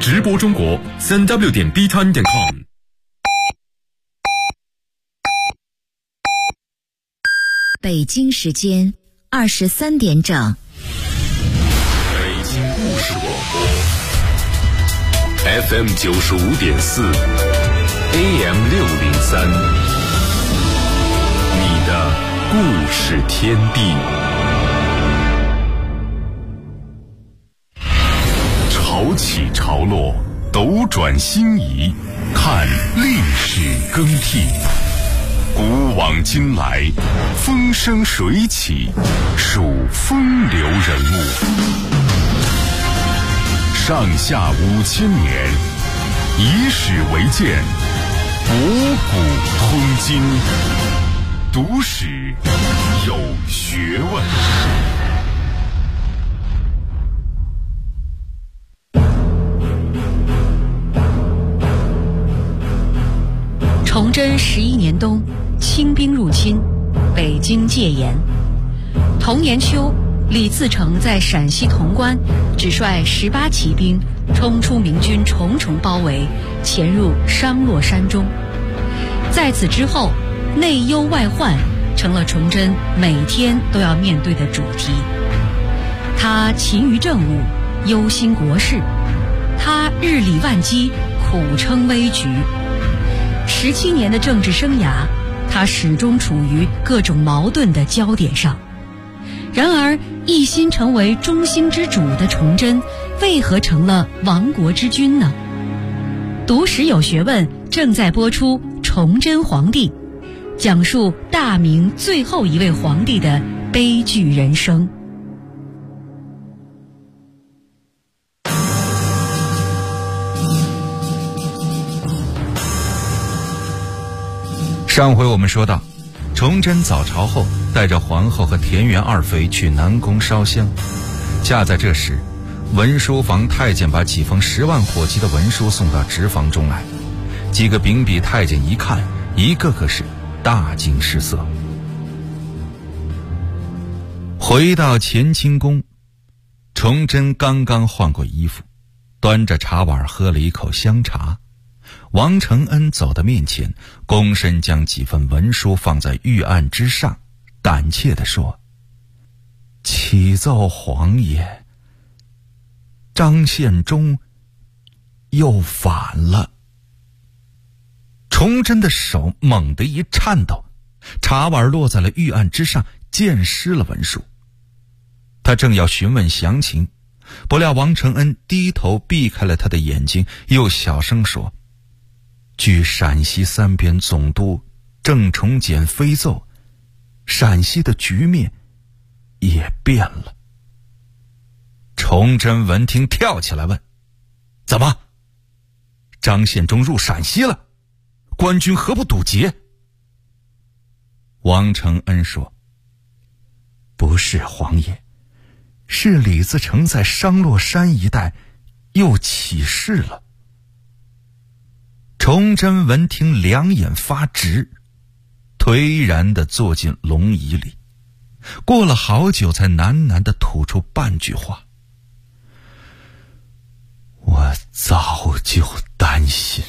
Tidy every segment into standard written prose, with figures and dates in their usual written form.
直播中国3w.bton.com。 北京时间23点整。 北京故事广播 FM 95.4 AM 603，你的故事天地。潮起潮落，斗转星移，看历史更替。古往今来，风生水起，数风流人物。上下5000年，以史为鉴，博古通今，读史有学问。 崇祯11年冬，清兵入侵，北京戒严。同年秋，李自成在陕西潼关只率18骑兵冲出明军重重包围，潜入商洛山中。在此之后，内忧外患成了崇祯每天都要面对的主题。他勤于政务，忧心国事；他日理万机，苦撑危局。17年的政治生涯，他始终处于各种矛盾的焦点上。然而，一心成为中兴之主的崇祯，为何成了亡国之君呢？读史有学问正在播出《崇祯皇帝》，讲述大明最后一位皇帝的悲剧人生。 上回我们说到，崇祯早朝后带着皇后和田园二妃去南宫烧香，恰在这时，文书房太监把几封10万火急的文书送到直房中来。几个秉笔太监一看，一个个是大惊失色。回到乾清宫，崇祯刚刚换过衣服，端着茶碗喝了一口香茶。王承恩走到面前，躬身将几份文书放在御案之上，胆怯地说：“启奏皇爷，张献忠又反了。”崇祯的手猛地一颤抖，茶碗落在了御案之上，溅湿了文书。他正要询问详情，不料王承恩低头避开了他的眼睛，又小声说：“据陕西3边总督郑崇简飞奏，陕西的局面也变了。”崇祯闻听跳起来问：“怎么？张献忠入陕西了？官军何不堵截？”王承恩说：“不是皇爷，是李自成在商洛山一带又起事了。”崇祯闻听两眼发直，颓然地坐进龙椅里，过了好久才喃喃地吐出半句话：“我早就担心。”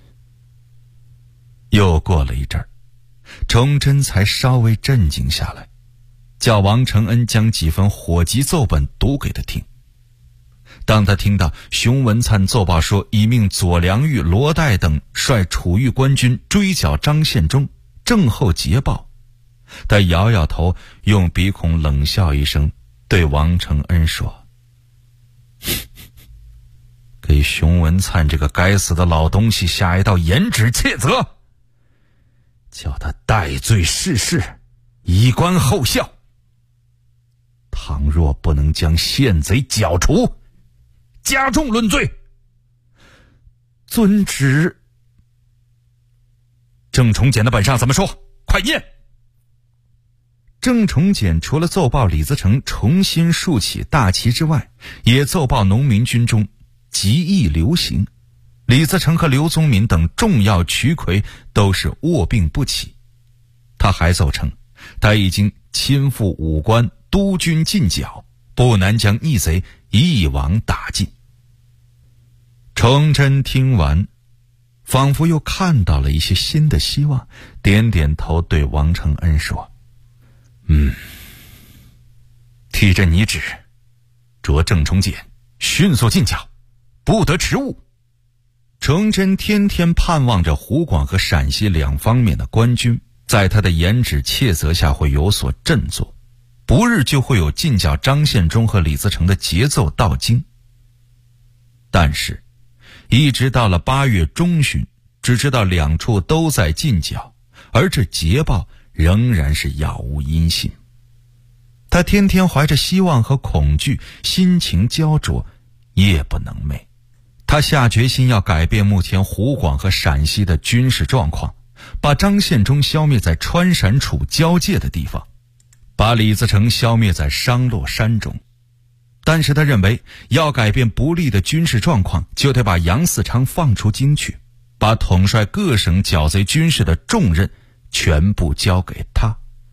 又过了一阵儿，崇祯才稍微镇静下来，叫王承恩将几份火急奏本读给他听。当他听到熊文灿奏报说已命左良玉、罗岱等率楚豫官军追剿张献忠，正后捷报，他摇摇头，用鼻孔冷笑一声，对王承恩说：“给熊文灿这个该死的老东西下一道严旨切责，叫他戴罪释事，以观后效。倘若不能将献贼剿除，加重论罪。遵旨。”郑崇简的本上怎么说？快念。郑崇简除了奏报李自成重新竖起大旗之外，也奏报农民军中极易流行，李自成和刘宗敏等重要渠魁都是卧病不起。他还奏称，他已经亲赴武关督军进剿，不难将逆贼一网打尽。 崇祯听完，仿佛又看到了一些新的希望，点点头对王承恩说：“替朕拟旨，着郑崇简迅速进剿，不得迟误。”崇祯天天盼望着湖广和陕西两方面的官军在他的严旨切责下会有所振作，不日就会有进剿张献忠和李自成的节奏到京。但是一直到了8月中旬，只知道两处都在进剿，而这捷报仍然是杳无音信。他天天怀着希望和恐惧，心情焦灼，夜不能寐。他下决心要改变目前湖广和陕西的军事状况，把张献忠消灭在川陕楚交界的地方，把李自成消灭在商洛山中。但是他认为，要改变不利的军事状况，就得把杨嗣昌放出京去，把统帅各省剿贼军事的重任全部交给他。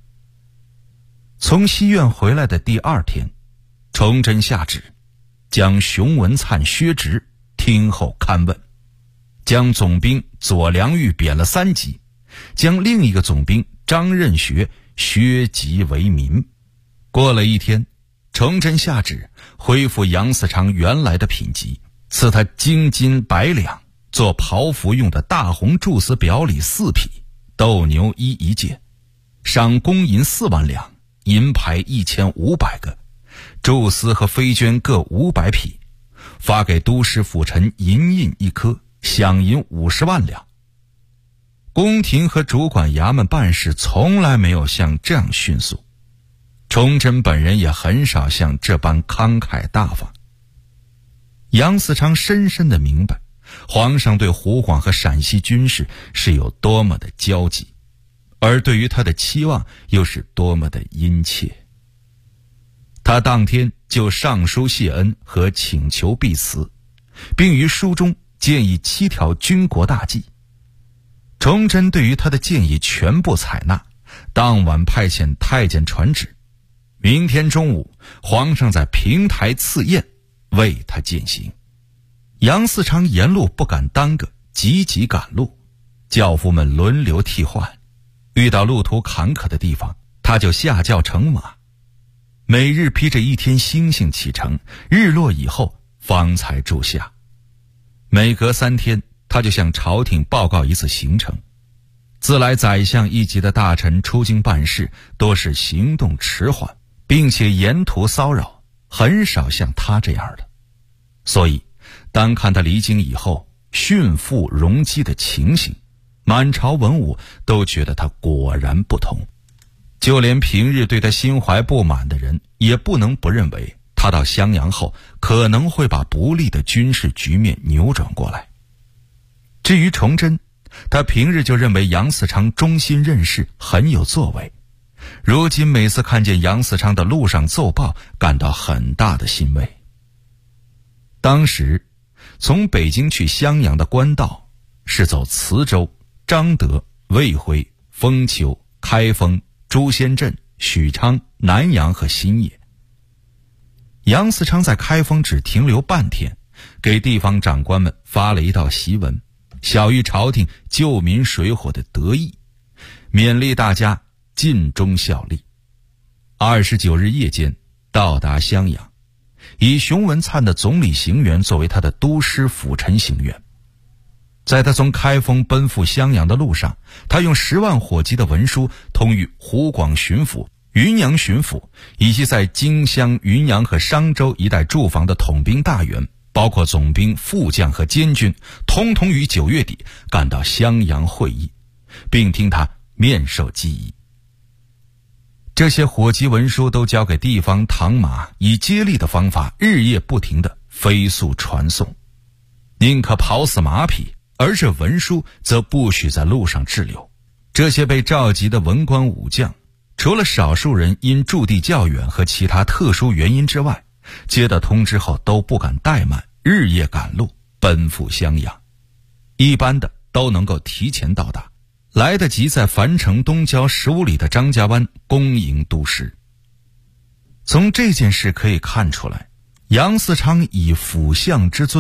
从西苑回来的第2天，崇祯下旨将熊文灿削职，听候勘问，将总兵左良玉贬了3级，将另一个总兵张任学削级为民。过了1天，崇祯下旨恢复杨嗣昌原来的品级，赐他京金100两，做袍服用的大红贮丝表里4匹，斗牛衣1件，赏公银4万两，银牌1500个，贮丝和飞绢各500匹，发给都师府臣银印1颗，饷银50万两。宫廷和主管衙门办事从来没有像这样迅速，崇祯本人也很少像这般慷慨大方。杨嗣昌深深地明白，皇上对湖广和陕西军事是有多么的焦急，而对于他的期望又是多么的殷切。他当天就上书谢恩和请求避辞，并于书中建议7条军国大计。崇祯对于他的建议全部采纳，当晚派遣太监传旨，明天中午皇上在平台赐宴，为他饯行。杨嗣昌沿路不敢耽搁，急急赶路，轿夫们轮流替换，遇到路途坎坷的地方，他就下轿乘马，每日披着1天星星启程，日落以后方才住下。每隔3天，他就向朝廷报告一次行程。自来宰相一级的大臣出京办事，多是行动迟缓，并且沿途骚扰，很少像他这样的。所以单看他离京以后驯服容积的情形，满朝文武都觉得他果然不同。就连平日对他心怀不满的人，也不能不认为他到襄阳后可能会把不利的军事局面扭转过来。至于崇祯，他平日就认为杨嗣昌忠心任事，很有作为，如今每次看见杨嗣昌的路上奏报，感到很大的欣慰。当时从北京去襄阳的官道是走磁州、彰德、卫辉、封丘、开封、朱仙镇、许昌、南阳和新野。杨嗣昌在开封只停留半天，给地方长官们发了一道檄文，晓谕朝廷救民水火的得意，勉励大家尽忠效力。29日夜间到达襄阳，以熊文灿的总理行辕作为他的都师辅臣行辕。在他从开封奔赴襄阳的路上，他用10万火急的文书通谕湖广巡抚、云阳巡抚以及在荆襄、云阳和商州一带驻防的统兵大员，包括总兵、副将和监军，通通于9月底赶到襄阳会议，并听他面授机宜。这些火急文书都交给地方唐马，以接力的方法日夜不停地飞速传送，宁可跑死马匹，而这文书则不许在路上滞留。这些被召集的文官武将，除了少数人因驻地较远和其他特殊原因之外，接到通知后都不敢怠慢，日夜赶路奔赴襄阳。一般的都能够提前到达，来得及在樊城东郊15里的张家湾恭迎都师。从这件事可以看出来，杨嗣昌以辅相之尊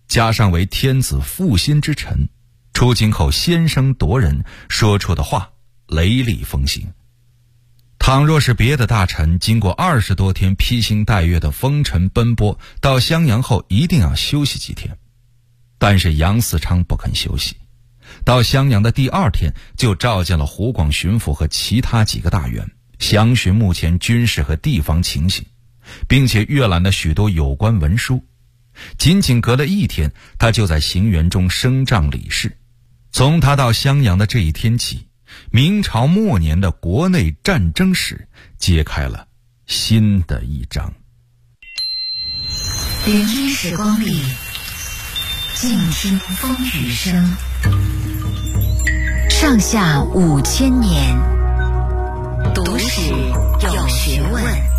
加上为天子负心之臣，出京后先声夺人，说出的话雷厉风行。倘若是别的大臣，经过20多天披星戴月的风尘奔波，到襄阳后一定要休息几天。但是杨嗣昌不肯休息，到襄阳的第2天就召见了湖广巡抚和其他几个大员，详询目前军事和地方情形，并且阅览了许多有关文书。仅仅隔了1天，他就在行辕中升帐理事。从他到襄阳的这一天起，明朝末年的国内战争史揭开了新的一章。 聆听时光里，静听风雨声。上下5000年，读史有学问。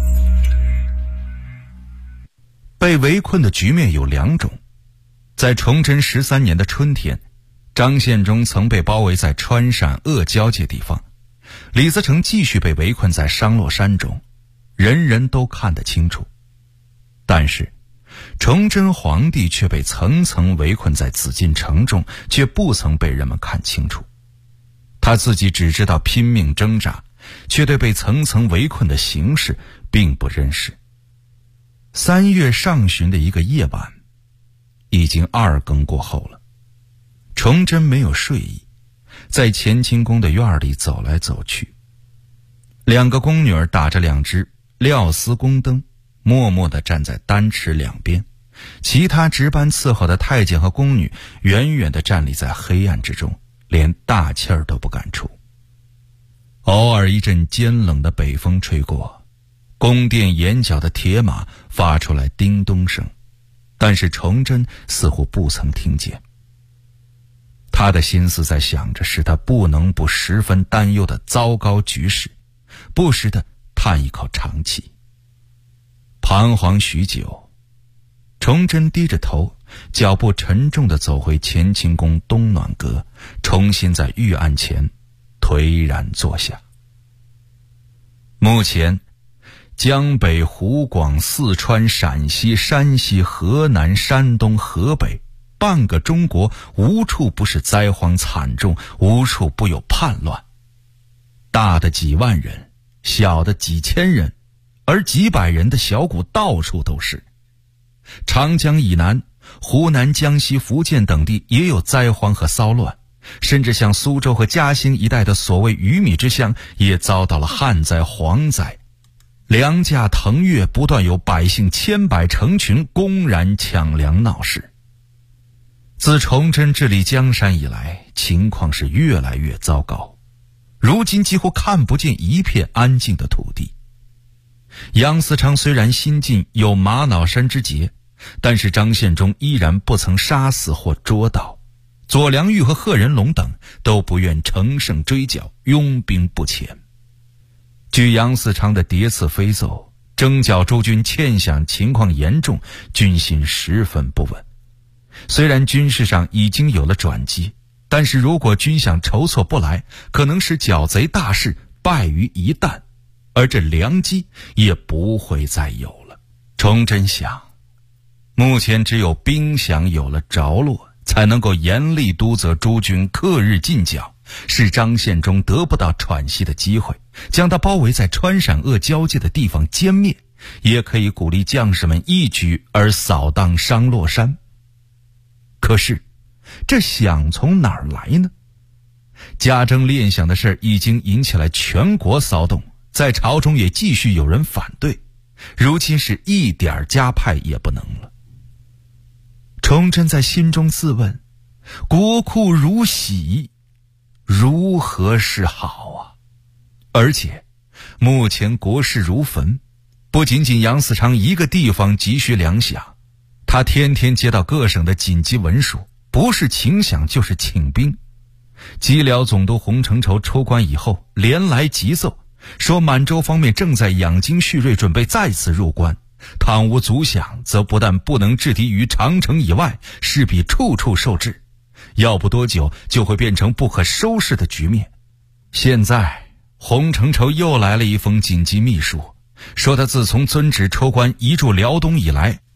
被围困的局面有2种。在崇祯13年的春天，张献忠曾被包围在川陕鄂交界地方，李自成继续被围困在商洛山中，人人都看得清楚。但是崇祯皇帝却被层层围困在紫禁城中，却不曾被人们看清楚。他自己只知道拼命挣扎，却对被层层围困的形势并不认识。3月上旬的一个夜晚，已经2更过后了。崇祯没有睡意，在乾清宫的院里走来走去。2个宫女儿打着2只料丝宫灯，默默地站在丹池两边，其他值班伺候的太监和宫女远远地站立在黑暗之中，连大气儿都不敢出。偶尔一阵尖冷的北风吹过，宫殿檐角的铁马发出来叮咚声，但是崇祯似乎不曾听见。他的心思在想着使他不能不十分担忧的糟糕局势，不时地叹一口长气。彷徨许久，崇祯低着头，脚步沉重地走回乾清宫东暖阁，重新在御案前颓然坐下。目前江北、湖广、四川、陕西、山西、河南、山东、河北，半个中国无处不是灾荒惨重，无处不有叛乱。大的几万人，小的几千人，而几百人的小股到处都是。长江以南，湖南、江西、福建等地也有灾荒和骚乱，甚至像苏州和嘉兴一带的所谓鱼米之乡也遭到了旱灾、蝗灾。粮价腾跃，不断有百姓千百成群公然抢粮闹事。自崇祯治理江山以来，情况是越来越糟糕，如今几乎看不见一片安静的土地。杨嗣昌虽然新晋有玛瑙山之节，但是张献忠依然不曾杀死或捉到，左良玉和贺人龙等都不愿乘胜追剿，拥兵不前。据杨嗣昌的迭次飞奏，征剿诸军欠饷情况严重，军心十分不稳。虽然军事上已经有了转机，但是如果军饷筹措不来，可能使剿贼大事败于一旦，而这良机也不会再有了。崇祯想，目前只有兵饷有了着落，才能够严厉督责诸军克日进剿，使张献忠得不到喘息的机会，将他包围在川陕鄂交界的地方歼灭，也可以鼓励将士们一举而扫荡商洛山。可是这饷从哪儿来呢？加征练饷的事已经引起了全国骚动，在朝中也继续有人反对，如今是一点加派也不能了。崇祯在心中自问，国库如洗，如何是好啊？而且目前国事如焚，不仅仅杨嗣昌一个地方急需粮饷，他天天接到各省的紧急文书，不是请饷就是请兵。蓟辽总督洪承畴出关以后，连来急奏，说满洲方面正在养精蓄锐，准备再次入关，倘无足饷，则不但不能制敌于长城以外，势必处处受制，要不多久就会变成不可收拾的局面。现在洪承畴又来了一封紧急密书，说他自从遵旨出关移驻辽东以来，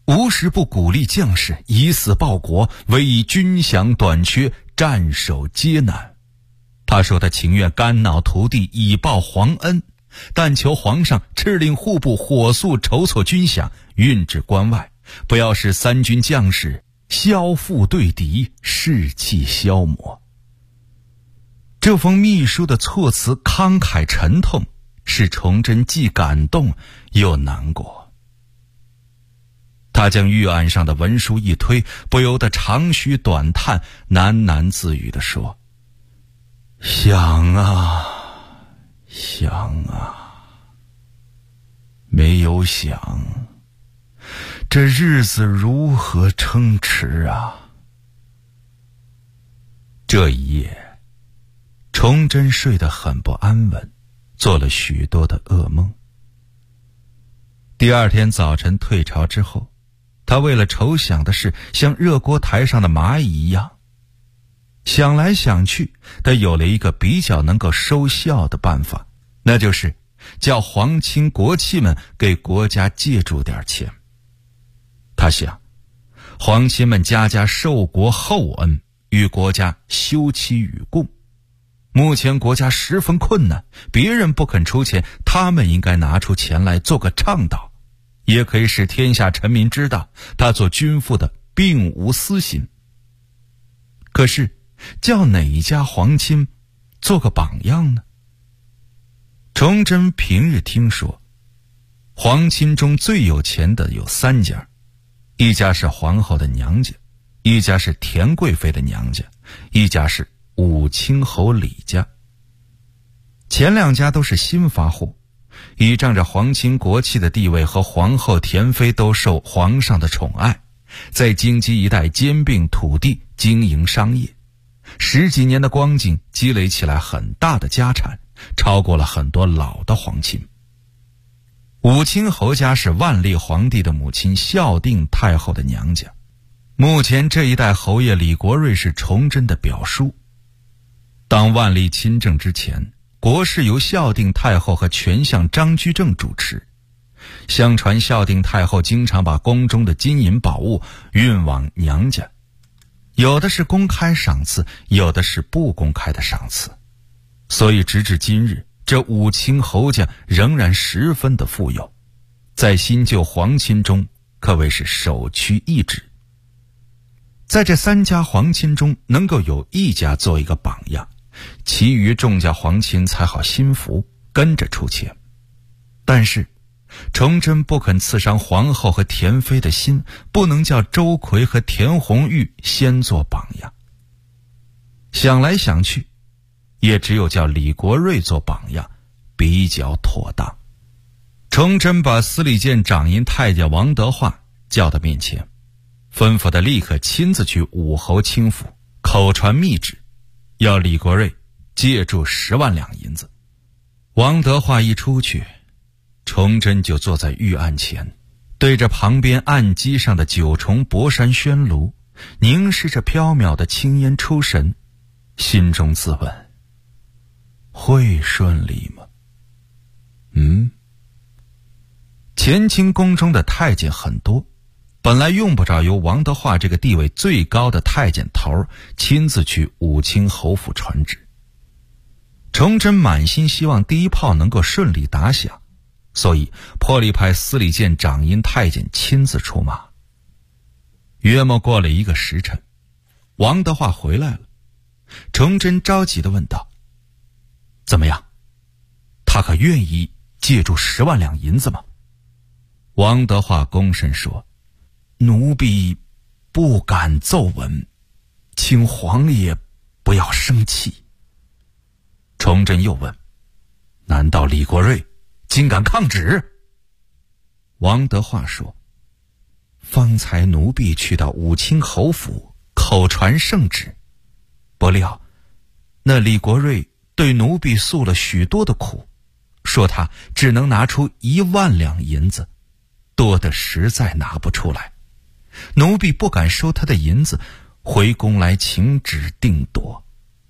无时不鼓励将士以死报国，唯以军饷短缺，战守艰难。他说他情愿肝脑涂地以报皇恩，但求皇上敕令户部火速筹措军饷，运至关外，不要使三军将士消腹对敌，士气消磨。这封密书的措辞慷慨沉痛，使崇祯既感动又难过。他将御案上的文书一推，不由得长吁短叹，喃喃自语地说：想啊想啊，没有想，这日子如何撑持啊。这一夜，崇祯睡得很不安稳，做了许多的噩梦。第二天早晨退朝之后，他为了筹饷的事，像热锅台上的蚂蚁一样，想来想去，他有了一个比较能够收效的办法，那就是叫皇亲国戚们给国家借助点钱。他想，皇亲们家家受国厚恩，与国家休戚与共。目前国家十分困难，别人不肯出钱，他们应该拿出钱来做个倡导，也可以使天下臣民知道他做君父的并无私心。可是叫哪一家皇亲做个榜样呢？崇祯平日听说，皇亲中最有钱的有三家，一家是皇后的娘家，一家是田贵妃的娘家，一家是武清侯李家。前两家都是新发户，倚仗着皇亲国戚的地位和皇后田妃都受皇上的宠爱，在京畿一带兼并土地，经营商业。10几年的光景，积累起来很大的家产，超过了很多老的皇亲。武清侯家是万历皇帝的母亲孝定太后的娘家，目前这一代侯爷李国瑞是崇祯的表叔。当万历亲政之前，国事由孝定太后和权相张居正主持。相传孝定太后经常把宫中的金银宝物运往娘家，有的是公开赏赐，有的是不公开的赏赐，所以直至今日，这武清侯家仍然十分的富有，在新旧皇亲中可谓是首屈一指。在这三家皇亲中，能够有一家做一个榜样，其余众家皇亲才好心服，跟着出钱。但是崇祯不肯刺伤皇后和田妃的心，不能叫周奎和田红玉先做榜样。想来想去，也只有叫李国瑞做榜样比较妥当。崇祯把司礼监掌银太监王德化叫到面前，吩咐他立刻亲自去武侯清府口传密旨，要李国瑞借助10万两银子。王德化一出去，崇祯就坐在御案前，对着旁边案几上的9重博山宣炉，凝视着缥缈的青烟出神，心中自问：会顺利吗？乾清宫中的太监很多，本来用不着由王德化这个地位最高的太监头亲自去武清侯府传旨。崇祯满心希望第一炮能够顺利打响，所以破例派司礼监掌银太监亲自出马。约莫过了1个时辰，王德化回来了。崇祯着急地问道：怎么样，他可愿意借助10万两银子吗？王德化躬身说：奴婢不敢奏闻，请皇爷不要生气。崇祯又问：难道李国瑞竟敢抗旨？王德化说：方才奴婢去到武清侯府口传圣旨，不料那李国瑞对奴婢诉了许多的苦，说他只能拿出1万两银子，多的实在拿不出来。奴婢不敢收他的银子，回宫来请旨定夺。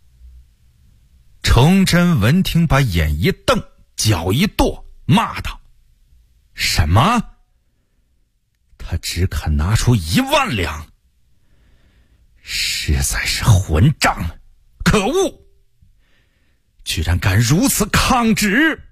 崇祯闻听，把眼一瞪，脚一跺，骂道：什么？ 他只肯拿出1万两，实在是混账！可恶！居然敢如此抗旨！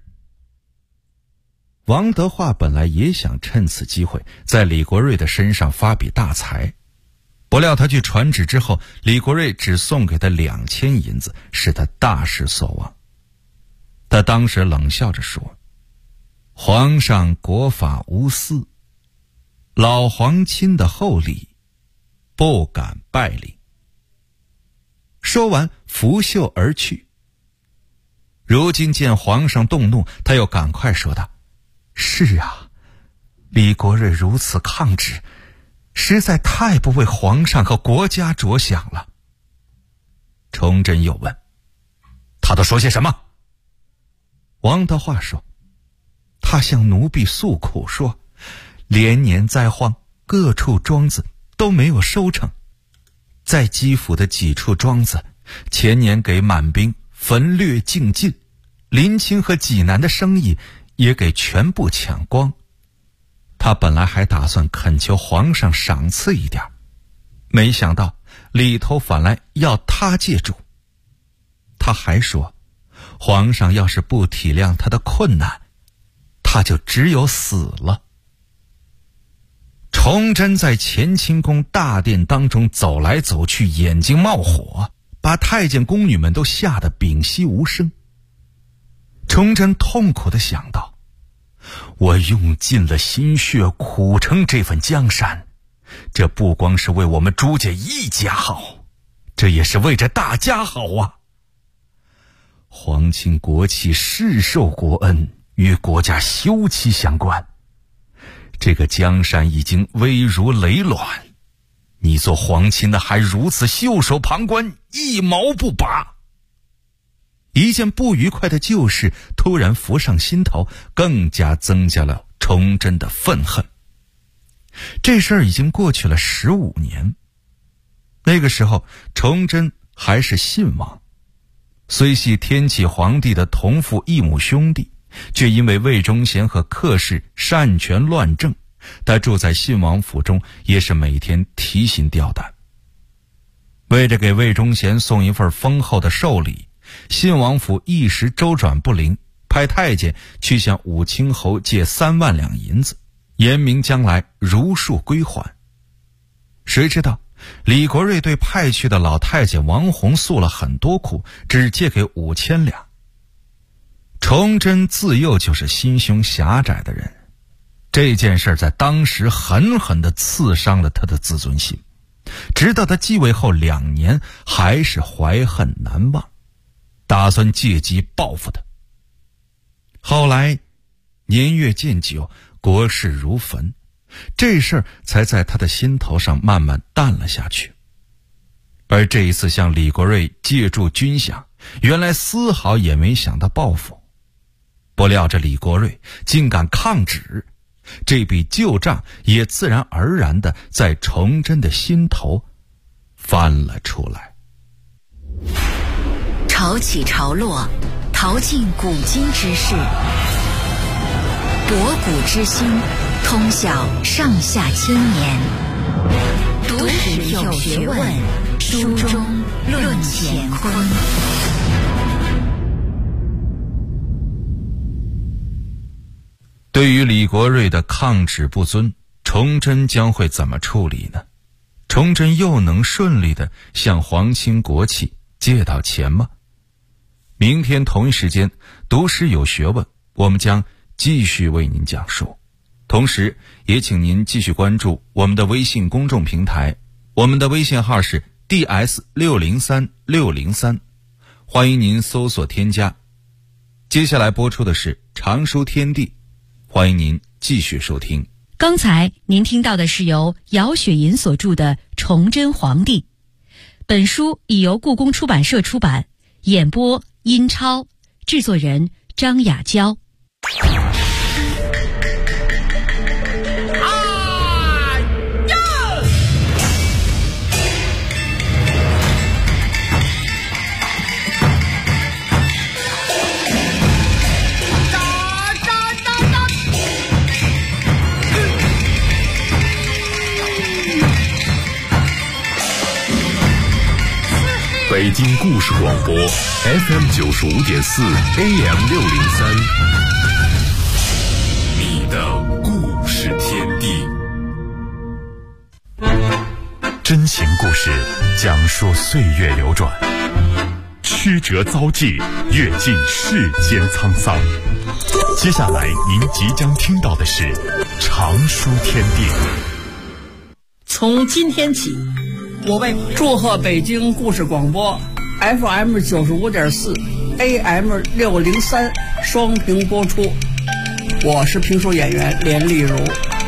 王德化本来也想趁此机会在李国瑞的身上发笔大财，不料他去传旨之后，李国瑞只送给他2000银子，使他大失所望。他当时冷笑着说：“皇上国法无私，老皇亲的厚礼，不敢拜领。”说完拂袖而去。如今见皇上动怒，他又赶快说道：“是啊，李国瑞如此抗旨，实在太不为皇上和国家着想了。”崇祯又问：“他都说些什么？”王德化说：“他向奴婢诉苦说，连年灾荒，各处庄子都没有收成，在基辅的几处庄子，前年给满兵焚掠尽尽，临清和济南的生意也给全部抢光。他本来还打算恳求皇上赏赐一点，没想到里头反来要他借主。他还说，皇上要是不体谅他的困难，他就只有死了。”崇祯在乾清宫大殿当中走来走去，眼睛冒火，把太监宫女们都吓得屏息无声。崇祯痛苦地想到，我用尽了心血苦成这份江山，这不光是为我们朱家一家好，这也是为着大家好啊！皇亲国戚，世受国恩，与国家休戚相关。这个江山已经危如累卵，你做皇亲的还如此袖手旁观，一毛不拔。一件不愉快的旧事突然浮上心头，更加增加了崇祯的愤恨。这事儿已经过去了15年，那个时候崇祯还是信王，虽系天启皇帝的同父异母兄弟，却因为魏忠贤和客氏擅权乱政，他住在信王府中也是每天提心吊胆。为着给魏忠贤送一份丰厚的寿礼，信王府一时周转不灵，派太监去向武清侯借3万两银子，言明将来如数归还。谁知道李国瑞对派去的老太监王弘诉了很多苦，只借给5000两。崇祯自幼就是心胸狭窄的人，这件事在当时狠狠地刺伤了他的自尊心，直到他继位后2年还是怀恨难忘，打算借机报复他。后来年月渐久，国事如焚，这事儿才在他的心头上慢慢淡了下去。而这一次向李国瑞借助军饷，原来丝毫也没想到报复。不料这李国瑞竟敢抗旨，这笔旧账也自然而然地在崇祯的心头翻了出来。 潮起潮落，淘尽古今之事，博古知新，通晓上下千年，读史有学问，书中论乾坤。 对于李国瑞的抗旨不遵，崇祯将会怎么处理呢？崇祯又能顺利地向皇亲国戚借到钱吗？明天同一时间，读史有学问，我们将继续为您讲述。同时也请您继续关注我们的微信公众平台，我们的微信号是 DS603603，欢迎您搜索添加。接下来播出的是常书天地，欢迎您继续收听。 刚才您听到的是由姚雪银所著的《崇祯皇帝》，本书已由故宫出版社出版，演播殷超，制作人张雅娇。 北京故事广播 FM95.4 AM603，你的故事天地。真情故事讲述岁月流转，曲折遭际，阅尽世间沧桑。接下来您即将听到的是长书天地。 从今天起，我为祝贺北京故事广播 FM95.4 AM603 双屏播出。我是评书演员连丽如。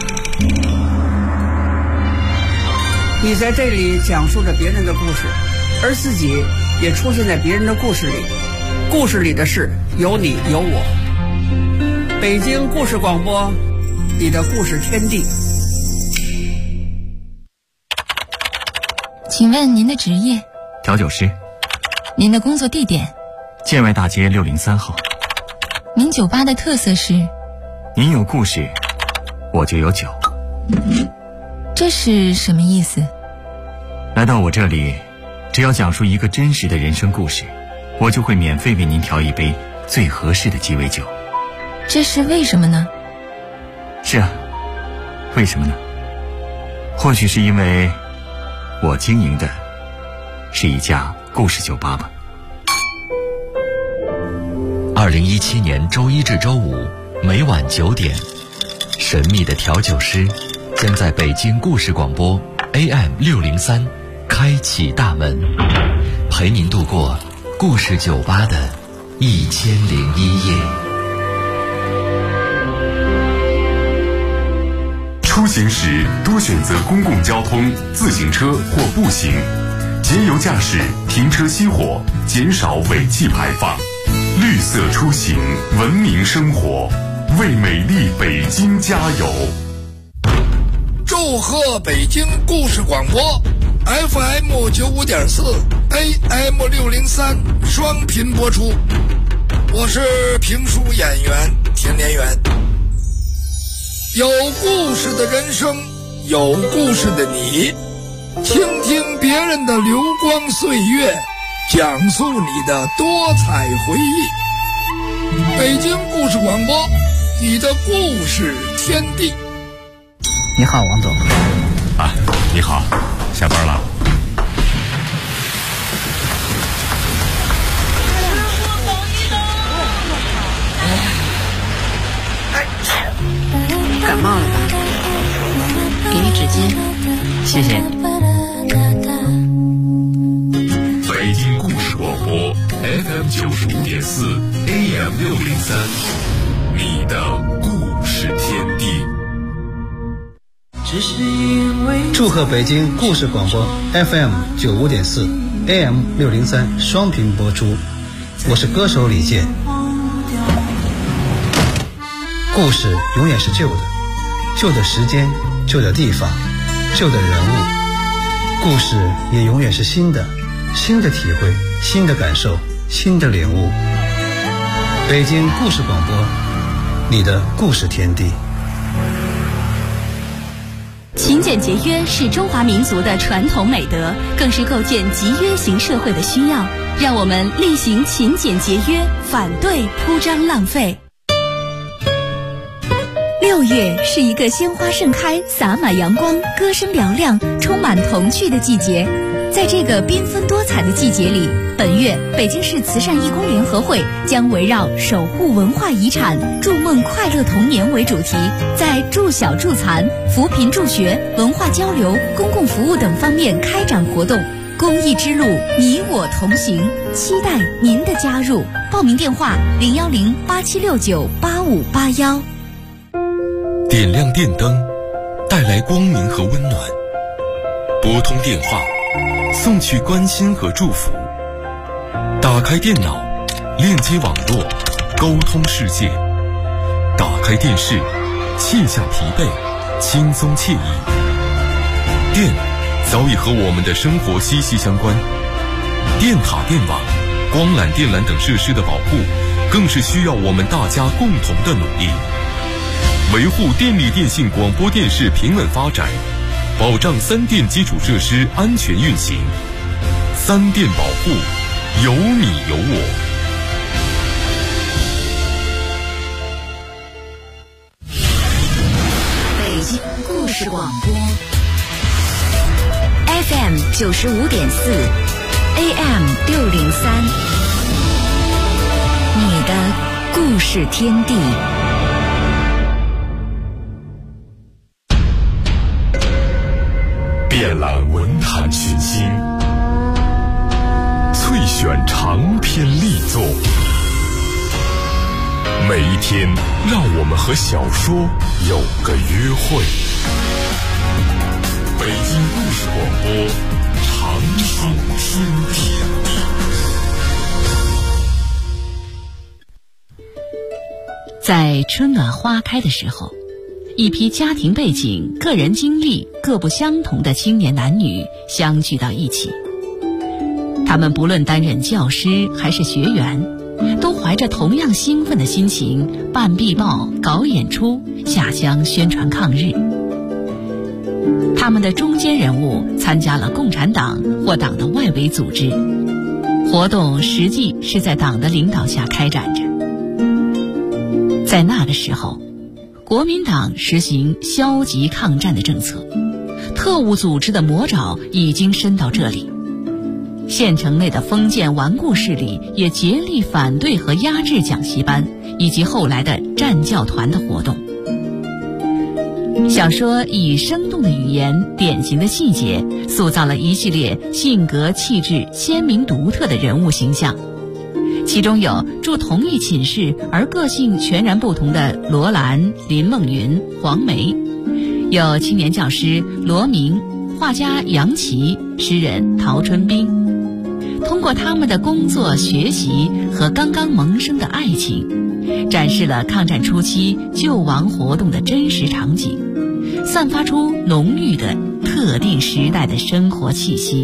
你在这里讲述着别人的故事，而自己也出现在别人的故事里，故事里的事有你有我。北京故事广播，你的故事天地。 请问您的职业？ 调酒师。 您的工作地点？ 建外大街603号。 您酒吧的特色是？ 您有故事，我就有酒。 这是什么意思？ 来到我这里，只要讲述一个真实的人生故事，我就会免费为您调一杯最合适的鸡尾酒。 这是为什么呢？ 是啊，为什么呢？或许是因为我经营的是一家故事酒吧吧。 2017年周一至周五每晚9点，神秘的调酒师将在北京故事广播 AM603 开启大门，陪您度过故事酒吧的1001夜。 出行时多选择公共交通、自行车或步行，节油驾驶，停车熄火，减少尾气排放。绿色出行，文明生活，为美丽北京加油！ 祝贺北京故事广播 FM95.4 AM603 双频播出。我是评书演员田连元。有故事的人生，有故事的你，倾听别人的流光岁月，讲述你的多彩回忆。北京故事广播，你的故事天地。 你好，王总。 啊，你好，下班了。 感冒了吧？给你纸巾。 谢谢。 北京故事广播 FM95.4 AM603，你的故事天地。 祝贺北京故事广播 FM95.4 AM603 双屏播出。我是歌手李健。故事永远是旧的，旧的时间，旧的地方，旧的人物。故事也永远是新的，新的体会，新的感受，新的领悟。北京故事广播，你的故事天地。 勤俭节约是中华民族的传统美德，更是构建集约型社会的需要。让我们力行勤俭节约，反对铺张浪费。6月是一个鲜花盛开、洒满阳光、歌声嘹亮、充满童趣的季节。在这个缤纷多彩的季节里，本月北京市慈善义工联合会将围绕守护文化遗产、筑梦快乐童年为主题，在助小助残、扶贫助学、文化交流、公共服务等方面开展活动。公益之路，你我同行，期待您的加入。报名电话010-8769-8581。 点亮电灯，带来光明和温暖；拨通电话，送去关心和祝福；打开电脑，链接网络，沟通世界；打开电视，卸下疲惫，轻松惬意。电早已和我们的生活息息相关，电塔、电网、光缆、电缆等设施的保护，更是需要我们大家共同的努力。维护电力电信广播电视平稳发展，保障3电基础设施安全运行。 3电保护，有你有我。 北京故事广播 FM 95.4 AM 603，你的故事天地。 遍览文坛群星，萃选长篇力作，每一天让我们和小说有个约会。北京故事广播，长寿天地。 在春暖花开的时候，一批家庭背景、个人经历各不相同的青年男女相聚到一起。他们不论担任教师还是学员，都怀着同样兴奋的心情办壁报、搞演出、下乡宣传抗日。他们的中坚人物参加了共产党或党的外围组织，活动实际是在党的领导下开展着。在那个时候，国民党实行消极抗战的政策，特务组织的魔爪已经伸到这里。县城内的封建顽固势力也竭力反对和压制讲习班以及后来的战教团的活动。小说以生动的语言、典型的细节，塑造了一系列性格气质鲜明独特的人物形象。其中有住同一寝室而个性全然不同的罗兰、林梦云、黄梅，有青年教师罗明、画家杨琦、诗人陶春冰。通过他们的工作、学习和刚刚萌生的爱情，展示了抗战初期救亡活动的真实场景，散发出浓郁的特定时代的生活气息。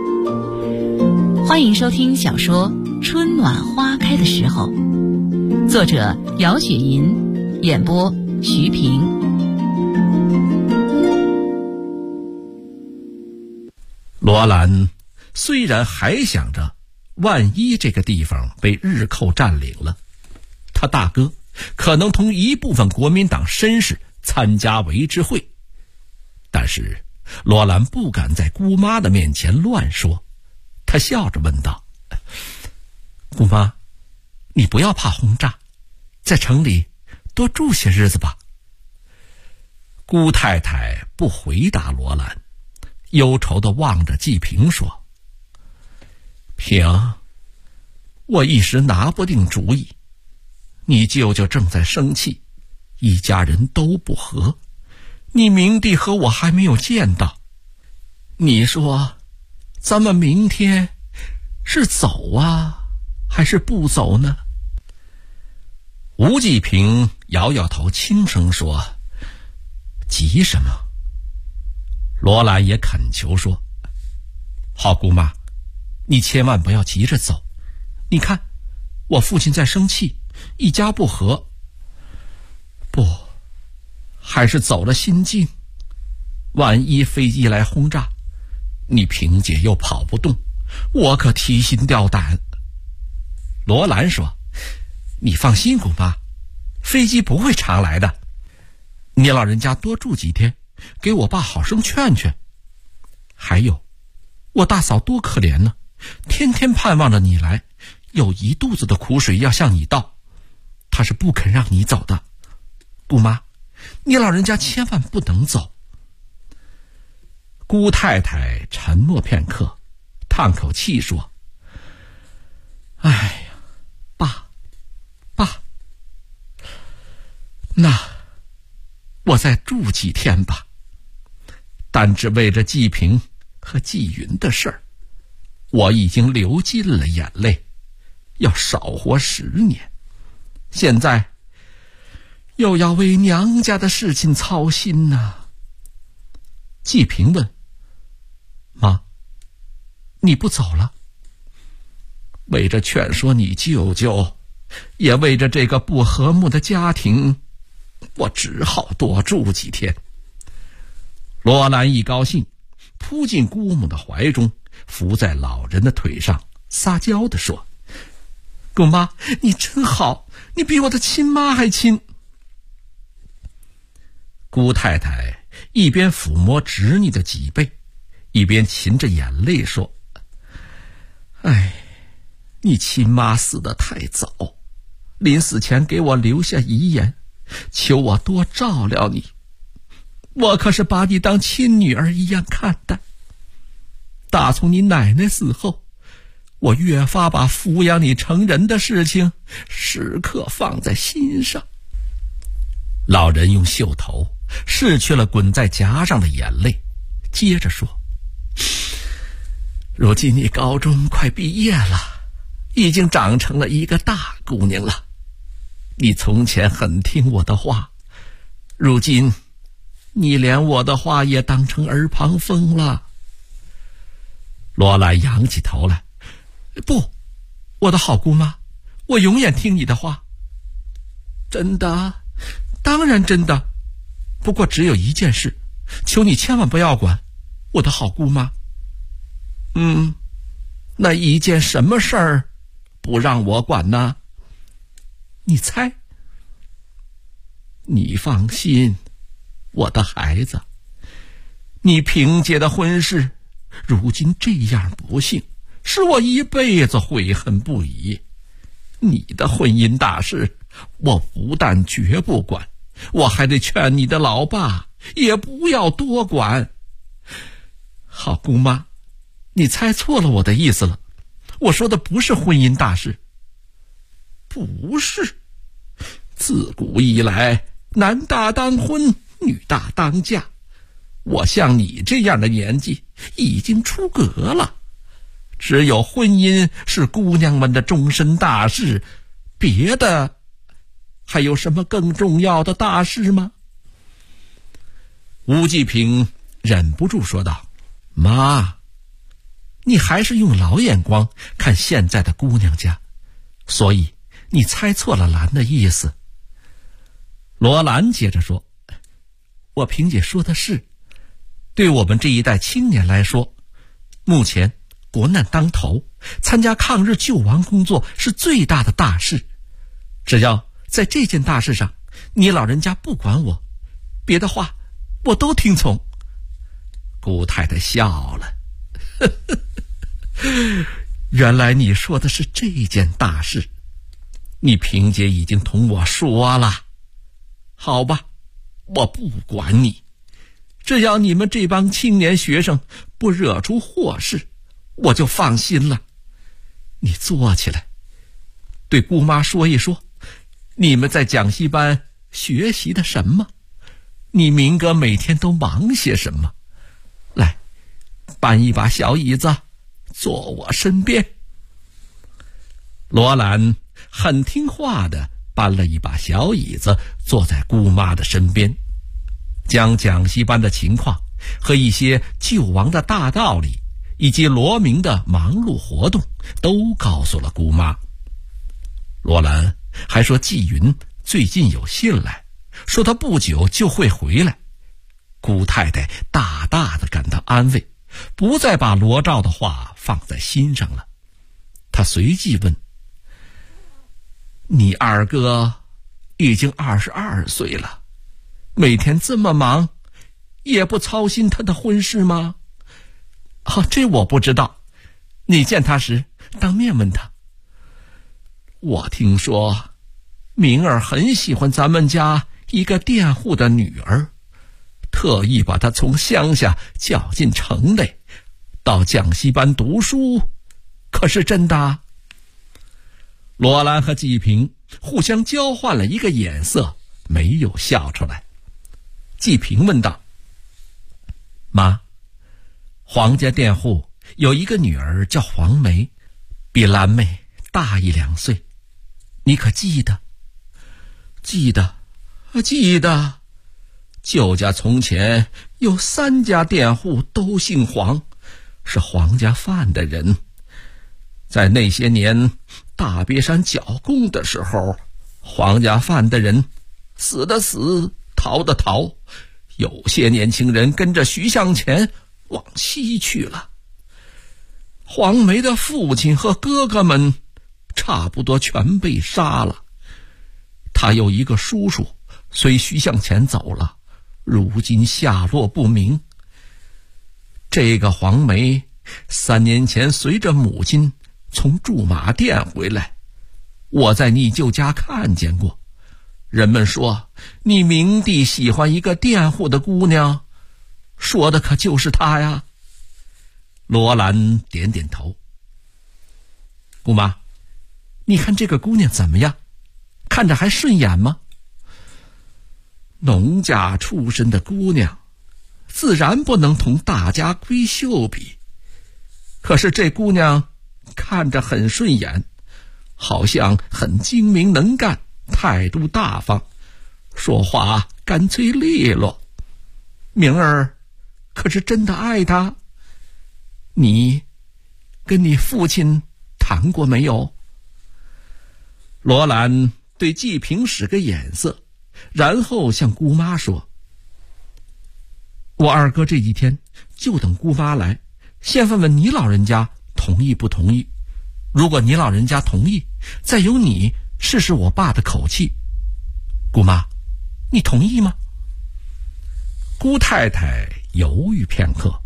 欢迎收听小说《春暖花开的时候》，作者姚雪银，演播徐平。 罗兰虽然还想着万一这个地方被日寇占领了，他大哥可能同一部分国民党绅士参加围之会，但是罗兰不敢在姑妈的面前乱说。他笑着问道：姑妈，你不要怕轰炸，在城里多住些日子吧。姑太太不回答罗兰，忧愁地望着季平说：平，我一时拿不定主意。你舅舅正在生气，一家人都不和，你明弟和我还没有见到。你说咱们明天是走啊还是不走呢？吴季平摇摇头，轻声说：急什么？罗兰也恳求说：好姑妈，你千万不要急着走，你看我父亲在生气，一家不和。不，还是走了心静，万一飞机来轰炸，你萍姐又跑不动，我可提心吊胆。罗兰说：你放心姑妈，飞机不会常来的，你老人家多住几天，给我爸好生劝劝。还有我大嫂多可怜呢，天天盼望着你来，有一肚子的苦水要向你倒，她是不肯让你走的。姑妈，你老人家千万不能走。姑太太沉默片刻，叹口气说：哎呀，爸，那我再住几天吧，但只为着季平和季云的事儿，我已经流尽了眼泪，要少活10年，现在又要为娘家的事情操心呐。季平问：妈，你不走了？为着劝说你舅舅，也为着这个不和睦的家庭，我只好多住几天。罗兰一高兴，扑进姑母的怀中， 伏在老人的腿上，撒娇地说：“姑妈，你真好，你比我的亲妈还亲。”姑太太一边抚摸侄女的脊背，一边噙着眼泪说：“哎，你亲妈死得太早，临死前给我留下遗言，求我多照料你。我可是把你当亲女儿一样看待。打从你奶奶死后，我越发把抚养你成人的事情时刻放在心上。”老人用袖头拭去了滚在颊上的眼泪，接着说：“如今你高中快毕业了，已经长成了一个大姑娘了。你从前很听我的话，如今你连我的话也当成耳旁风了。”罗兰扬起头来：“不，我的好姑妈，我永远听你的话。”“真的？当然真的，不过只有一件事，求你千万不要管，我的好姑妈。”“那一件什么事儿不让我管呢？”“你猜。”“你放心，我的孩子，你萍姐的婚事如今这样不幸，使我一辈子悔恨不已。你的婚姻大事，我不但绝不管，我还得劝你的老爸也不要多管。好姑妈，你猜错了我的意思了，我说的不是婚姻大事。”“不是，自古以来，男大当婚，女大当嫁。我像你这样的年纪已经出阁了，只有婚姻是姑娘们的终身大事，别的还有什么更重要的大事吗？”吴继平忍不住说道：“妈，你还是用老眼光看现在的姑娘家，所以你猜错了兰的意思。”罗兰接着说：“我萍姐说的是，对我们这一代青年来说，目前国难当头，参加抗日救亡工作是最大的大事。只要在这件大事上，你老人家不管我，别的话我都听从。”姑太太笑了：“原来你说的是这件大事，你萍姐已经同我说了。好吧，我不管你，只要你们这帮青年学生不惹出祸事，我就放心了。你坐起来，对姑妈说一说，你们在讲习班学习的什么？你明哥每天都忙些什么？来，搬一把小椅子，坐我身边。”罗兰很听话的搬了一把小椅子，坐在姑妈的身边，将讲习班的情况和一些救亡的大道理，以及罗明的忙碌活动都告诉了姑妈。罗兰还说纪云最近有信来，说他不久就会回来。姑太太大大的感到安慰，不再把罗兆的话放在心上了。她随即问：“你二哥已经22岁了，每天这么忙，也不操心他的婚事吗？”“这我不知道，你见他时当面问他。”“我听说明儿很喜欢咱们家一个佃户的女儿，特意把她从乡下叫进城来，到讲习班读书，可是真的？”罗兰和纪平互相交换了一个眼色，没有笑出来。纪平问道：“妈，黄家佃户有一个女儿叫黄梅，比兰妹大1、2岁，你可记得？”“记得。舅家从前有3家佃户都姓黄，是黄家范的人。在那些年大别山剿共的时候，黄家范的人死的死，逃的逃，有些年轻人跟着徐向前往西去了。 黄梅的父亲和哥哥们差不多全被杀了。他有一个叔叔虽须向前走了，如今下落不明。这个黄梅3年前随着母亲从驻马店回来，我在你舅家看见过。人们说你明帝喜欢一个佃户的姑娘，说的可就是她呀。罗兰点点头。姑妈，你看这个姑娘怎么样？看着还顺眼吗？农家出身的姑娘自然不能同大家闺秀比，可是这姑娘看着很顺眼，好像很精明能干，态度大方，说话干脆利落。明儿可是真的爱她？你跟你父亲谈过没有？罗兰对季平使个眼色，然后向姑妈说：我二哥这几天就等姑妈来，先问问你老人家同意不同意。如果你老人家同意，再由你试试我爸的口气。姑妈，你同意吗？姑太太犹豫片刻。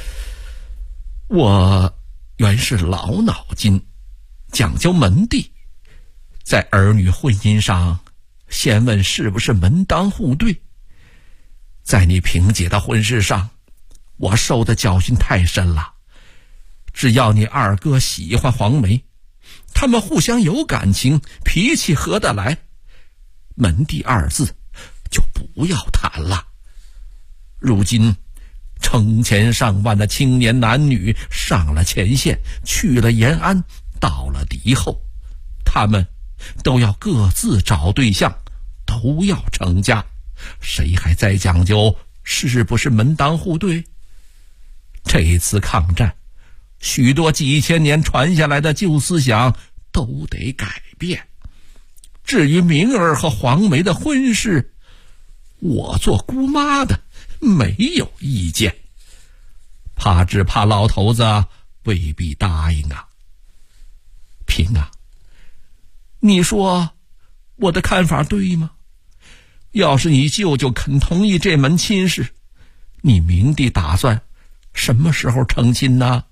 我原是老脑筋，讲究门第，在儿女婚姻上先问是不是门当户对。在你萍姐的婚事上，我受的教训太深了。只要你二哥喜欢黄梅，他们互相有感情，脾气合得来，门第二字就不要谈了。如今成千上万的青年男女上了前线，去了延安，到了敌后，他们都要各自找对象，都要成家，谁还在讲究是不是门当户对？这一次抗战，许多几千年传下来的旧思想都得改变。至于明儿和黄梅的婚事，我做姑妈的没有意见，只怕老头子未必答应啊。平啊，你说我的看法对吗？要是你舅舅肯同意这门亲事，你明帝打算什么时候成亲呢？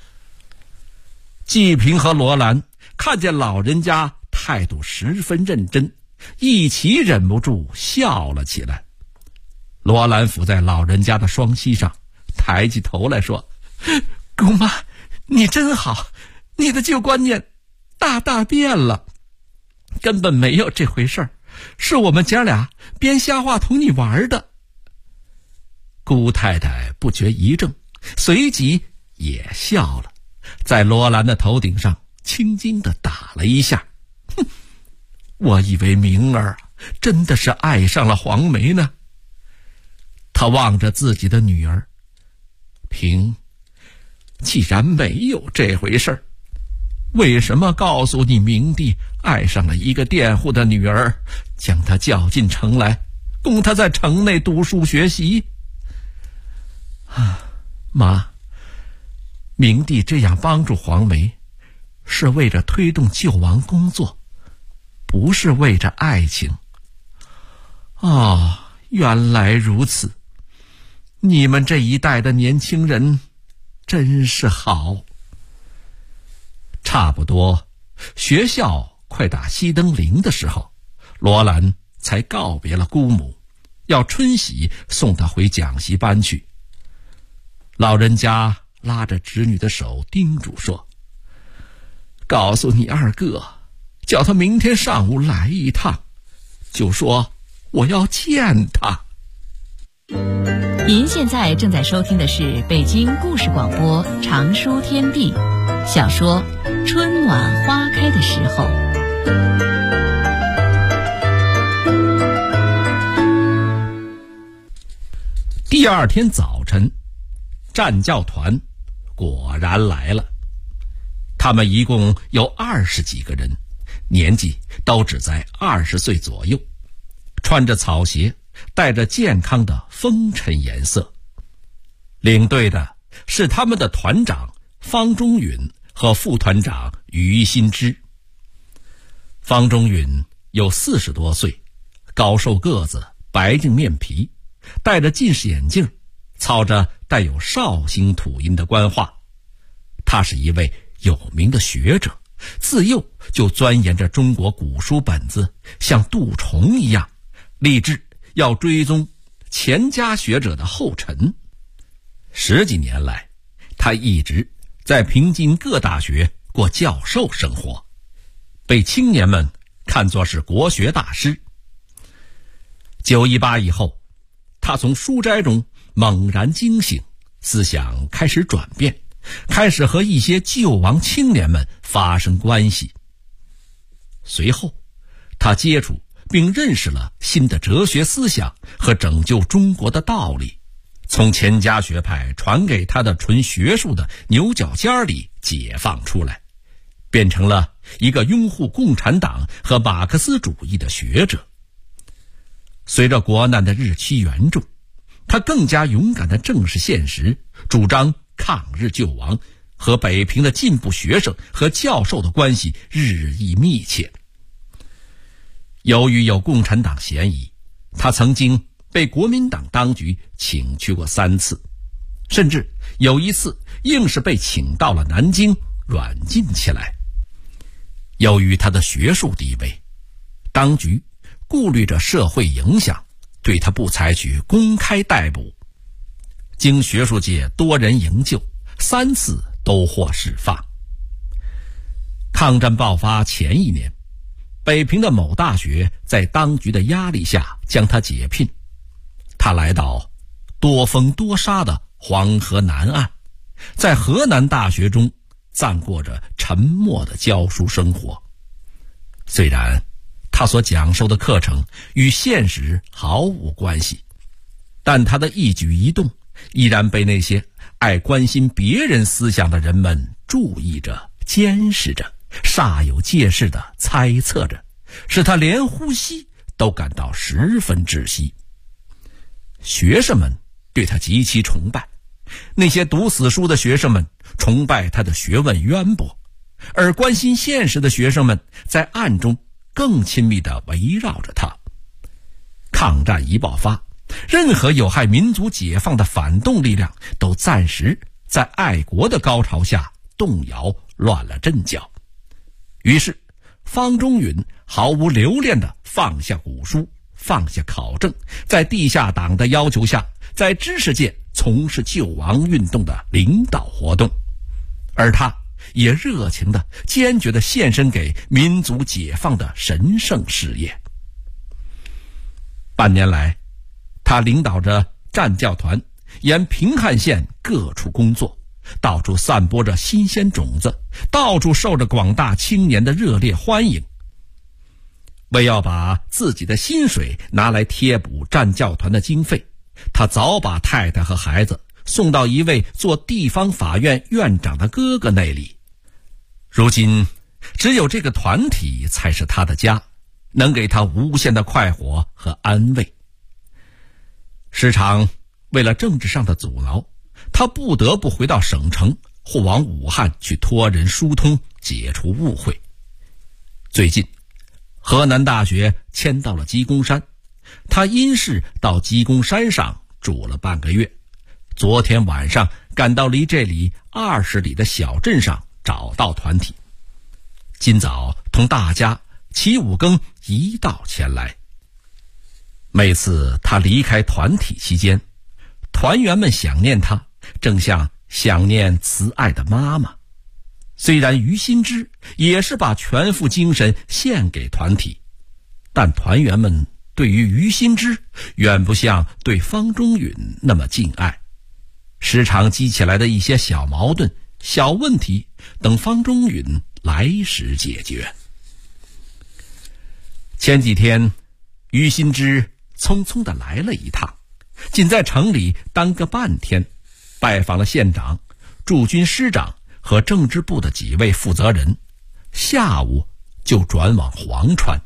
季平和罗兰看见老人家态度十分认真，一起忍不住笑了起来。罗兰伏在老人家的双膝上，抬起头来说：姑妈，你真好，你的旧观念大变了，根本没有这回事儿，是我们姐俩编瞎话同你玩的。姑太太不觉一怔，随即也笑了，在罗兰的头顶上轻轻地打了一下。哼，我以为明儿真的是爱上了黄梅呢。他望着自己的女儿，平，既然没有这回事儿，为什么告诉你明帝爱上了一个佃户的女儿，将她叫进城来，供她在城内读书学习？妈，明帝这样帮助黄梅，是为着推动救亡工作，不是为着爱情。原来如此，你们这一代的年轻人真是好。差不多学校快打熄灯铃的时候，罗兰才告别了姑母，要春喜送她回讲习班去。老人家拉着侄女的手叮嘱说：告诉你二哥，叫他明天上午来一趟，就说我要见他。 您现在正在收听的是北京故事广播长书天地小说《春暖花开的时候》。 第二天早晨，战教团果然来了。他们一共有20几个人，年纪都只在20岁左右，穿着草鞋，带着健康的风尘颜色。领队的是他们的团长方中允和副团长于新之。方中允有40多岁，高瘦个子，白净面皮，戴着近视眼镜，操着带有绍兴土音的官话。他是一位有名的学者，自幼就钻研着中国古书本子，像蠹虫一样，立志要追踪钱家学者的后尘。10几年来，他一直在平津各大学过教授生活，被青年们看作是国学大师。918以后，他从书斋中猛然惊醒，思想开始转变，开始和一些救亡青年们发生关系。随后，他接触并认识了新的哲学思想和拯救中国的道理，从钱家学派传给他的纯学术的牛角尖里解放出来，变成了一个拥护共产党和马克思主义的学者。随着国难的日趋严重，他更加勇敢地正视现实，主张抗日救亡，和北平的进步学生和教授的关系日益密切。由于有共产党嫌疑，他曾经被国民党当局请去过3次，甚至有一次硬是被请到了南京软禁起来。由于他的学术地位，当局顾虑着社会影响，对他不采取公开逮捕。经学术界多人营救，3次都获释放。抗战爆发前1年，北平的某大学在当局的压力下将他解聘，他来到多风多沙的黄河南岸，在河南大学中暂过着沉默的教书生活。虽然他所讲授的课程与现实毫无关系，但他的一举一动依然被那些爱关心别人思想的人们注意着、监视着，煞有介事地猜测着，使他连呼吸都感到十分窒息。学生们对他极其崇拜，那些读死书的学生们崇拜他的学问渊博，而关心现实的学生们在暗中更亲密地围绕着他。抗战一爆发，任何有害民族解放的反动力量都暂时在爱国的高潮下动摇，乱了阵脚。于是方中允毫无留恋地放下古书，放下考证，在地下党的要求下，在知识界从事救亡运动的领导活动，而他也热情地、坚决地献身给民族解放的神圣事业。半年来，他领导着战教团沿平汉线各处工作，到处散播着新鲜种子，到处受着广大青年的热烈欢迎。为要把自己的薪水拿来贴补战教团的经费，他早把太太和孩子送到一位做地方法院院长的哥哥那里。如今只有这个团体才是他的家，能给他无限的快活和安慰。时常为了政治上的阻挠，他不得不回到省城或往武汉去托人疏通，解除误会。最近河南大学迁到了鸡公山，他因事到鸡公山上住了半个月，昨天晚上赶到离这里20里的小镇上，找到团体。今早同大家起5更一道前来。每次他离开团体期间，团员们想念他，正像想念慈爱的妈妈。虽然于新之也是把全副精神献给团体，但团员们对于于新之远不像对方中允那么敬爱，时常激起来的一些小矛盾、小问题，等方中允来时解决。前几天，于新之匆匆地来了一趟，仅在城里耽搁半天，拜访了县长、驻军师长和政治部的几位负责人，下午就转往黄川。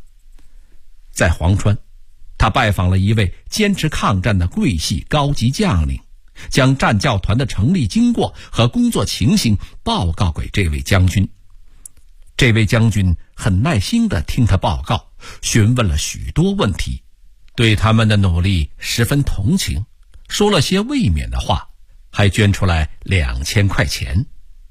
在黄川，他拜访了一位坚持抗战的桂系高级将领， 将战教团的成立经过和工作情形报告给这位将军。这位将军很耐心地听他报告，询问了许多问题，对他们的努力十分同情，说了些慰勉的话，还捐出来2000块钱。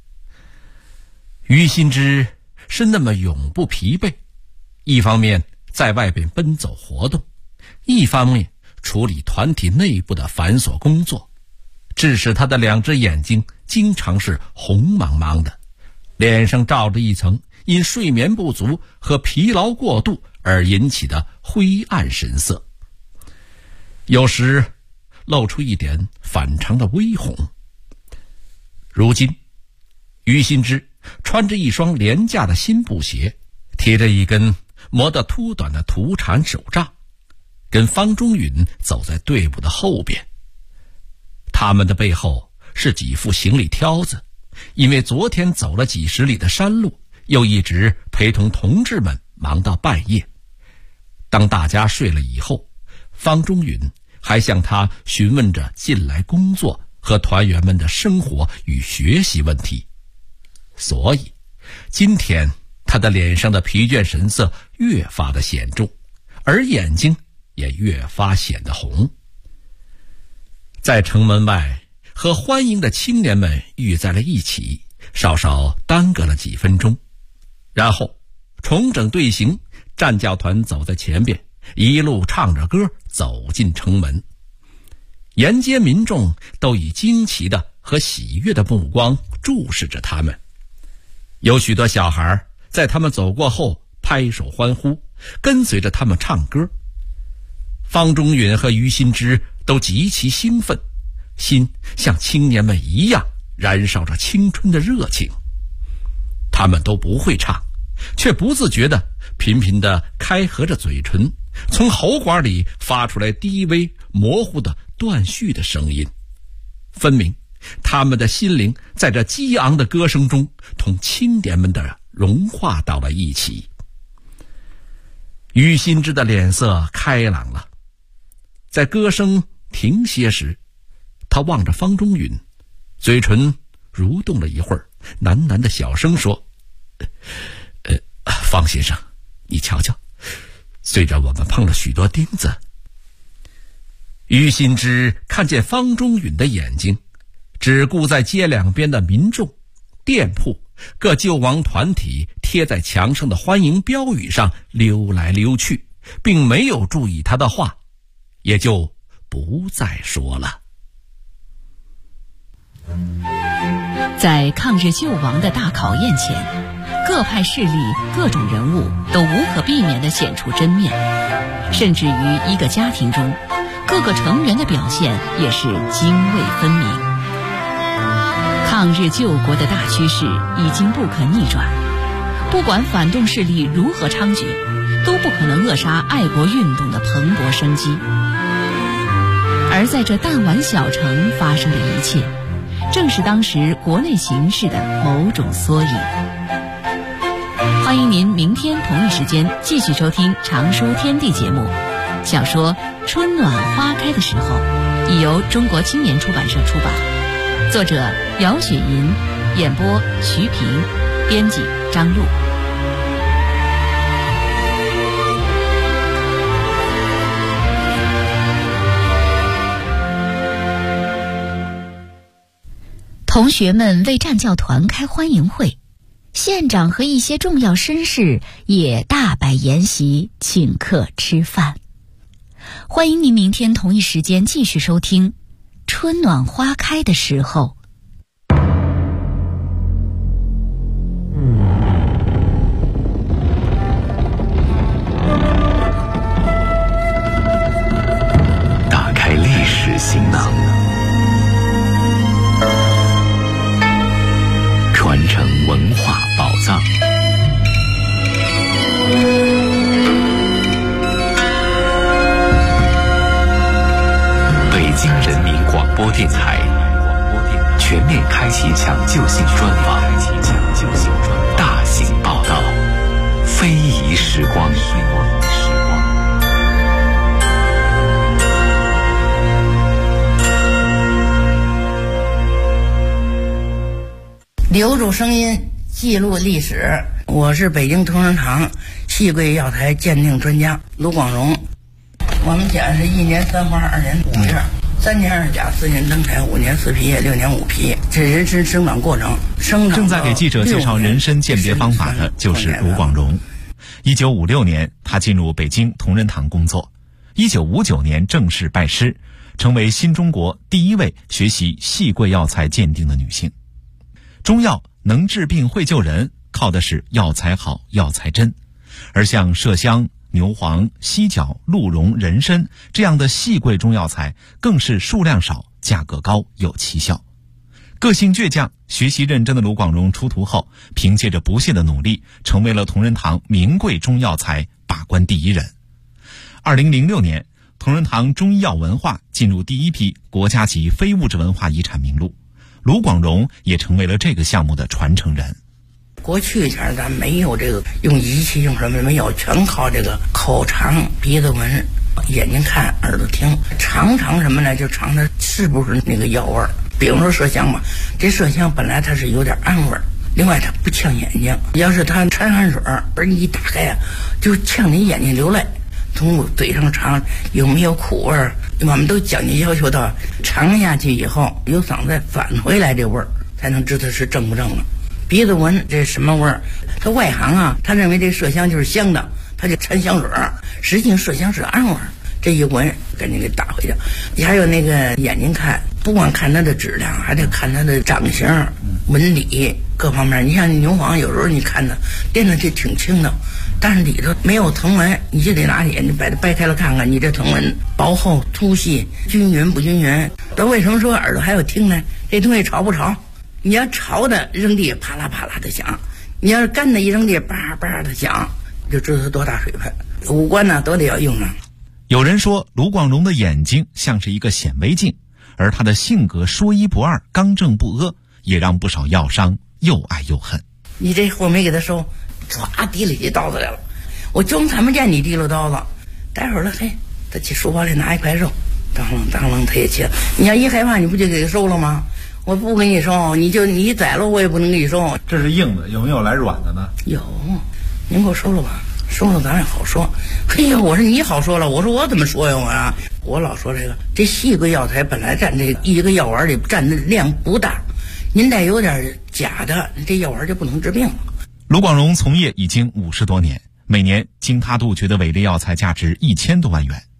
于新之是那么永不疲惫，一方面在外边奔走活动，一方面处理团体内部的繁琐工作，致使他的2只眼睛经常是红茫茫的，脸上罩着一层因睡眠不足和疲劳过度而引起的灰暗神色，有时露出一点反常的微红。如今于新之穿着一双廉价的新布鞋，提着一根磨得秃短的土铲手杖，跟方中允走在队伍的后边。他们的背后是几副行李挑子，因为昨天走了几十里的山路，又一直陪同同志们忙到半夜。当大家睡了以后，方中允还向他询问着近来工作和团员们的生活与学习问题。所以今天他的脸上的疲倦神色越发的显重，而眼睛也越发显得红。在城门外和欢迎的青年们遇在了一起，稍稍耽搁了几分钟，然后重整队形，战教团走在前边，一路唱着歌走进城门。沿街民众都以惊奇的和喜悦的目光注视着他们，有许多小孩在他们走过后拍手欢呼，跟随着他们唱歌。方中允和于新之都极其兴奋，心像青年们一样燃烧着青春的热情。他们都不会唱，却不自觉地频频地开合着嘴唇，从喉管里发出来低微模糊的断续的声音，分明他们的心灵在这激昂的歌声中同青年们的融化到了一起。于新之的脸色开朗了，在歌声停歇时，他望着方中允，嘴唇蠕动了一会儿，喃喃的小声说：方先生，你瞧瞧，虽然我们碰了许多钉子。于新之看见方中允的眼睛只顾在街两边的民众、店铺、各救亡团体贴在墙上的欢迎标语上溜来溜去，并没有注意他的话，也就不再说了。 在抗日救亡的大考验前，各派势力、各种人物都无可避免地显出真面，甚至于一个家庭中，各个成员的表现也是泾渭分明。抗日救国的大趋势已经不可逆转，不管反动势力如何猖獗，都不可能扼杀爱国运动的蓬勃生机。而在这弹丸小城发生的一切，正是当时国内形势的某种缩影。欢迎您明天同一时间继续收听常书天地节目。小说《春暖花开的时候》已由中国青年出版社出版，作者姚雪银，演播徐平，编辑张璐。 同学们为战教团开欢迎会，县长和一些重要绅士也大摆筵席，请客吃饭。欢迎您明天同一时间继续收听《春暖花开的时候》。 打开历史行囊，传承文化宝藏。北京人民广播电台留住声音，记录历史。我是北京同仁堂细桂药材鉴定专家卢广荣。我们家是1年3花2年5叶，3年2甲4年灯彩5年4皮叶6年5皮，这人参生长过程。 正在给记者介绍人参鉴别方法的就是卢广荣。1956年，他进入北京同仁堂工作。1959年正式拜师，成为新中国第一位学习细桂药材鉴定的女性。中药能治病会救人，靠的是药材好、药材真。而像麝香、牛黄、犀角、鹿茸、人参这样的细桂中药材，更是数量少、价格高、有奇效。个性倔强、学习认真的卢广荣出徒后，凭借着不懈的努力，成为了同仁堂名贵中药材把关第一人。2006年，同仁堂中医药文化进入第一批国家级非物质文化遗产名录，卢广荣也成为了这个项目的传承人。 过去前咱没有这个用仪器用什么没有，全靠这个口尝、鼻子闻、眼睛看、耳朵听，尝什么呢？就尝它是不是那个药味儿。比如说麝香吧，这麝香本来它是有点暗味儿，另外它不呛眼睛。要是它掺汗水，而你一打开啊，就呛你眼睛流泪。从嘴上尝有没有苦味儿，我们都讲究要求到尝下去以后，由嗓子返回来这味儿，才能知道是正不正了。鼻子闻这什么味儿？他外行啊，他认为这麝香就是香的，他就掺香水儿，实际上麝香是暗味儿。这一闻，赶紧给打回去。你还有那个眼睛看，不光看它的质量，还得看它的长形、纹理各方面。你像牛黄，有时候你看它掂着这挺轻的，但是里头没有藤纹，你就得拿眼睛把它掰开了看看，你这藤纹薄厚、粗细、均匀不均匀。那为什么说耳朵还有听呢？这东西潮不潮？你要潮的扔地啪啦啪啦的响，你要是干的一扔地叭叭的响，就知道它多大水分。五官呢都得要用啊。 有人说卢广荣的眼睛像是一个显微镜，而他的性格说一不二、刚正不阿，也让不少药商又爱又恨。 你这货没给他收，唰提了起刀子来了，我就看不见你提了刀子，待会儿了，嘿，他去书包里拿一块肉，当啷当啷他也切。你要一害怕，你不就给他收了吗？我不给你收，你宰了我也不能给你收。 这是硬的，有没有来软的呢？ 有，您给我收了吧。收了咱也好说。嘿呀，我说你好说了，我说我怎么说呀？我老说这细桂药材本来占这一个药丸里占的量不大，您再有点假的，这药丸就不能治病了。 卢广荣从业已经50多年，每年经他杜绝的伪劣药材价值1000多万元。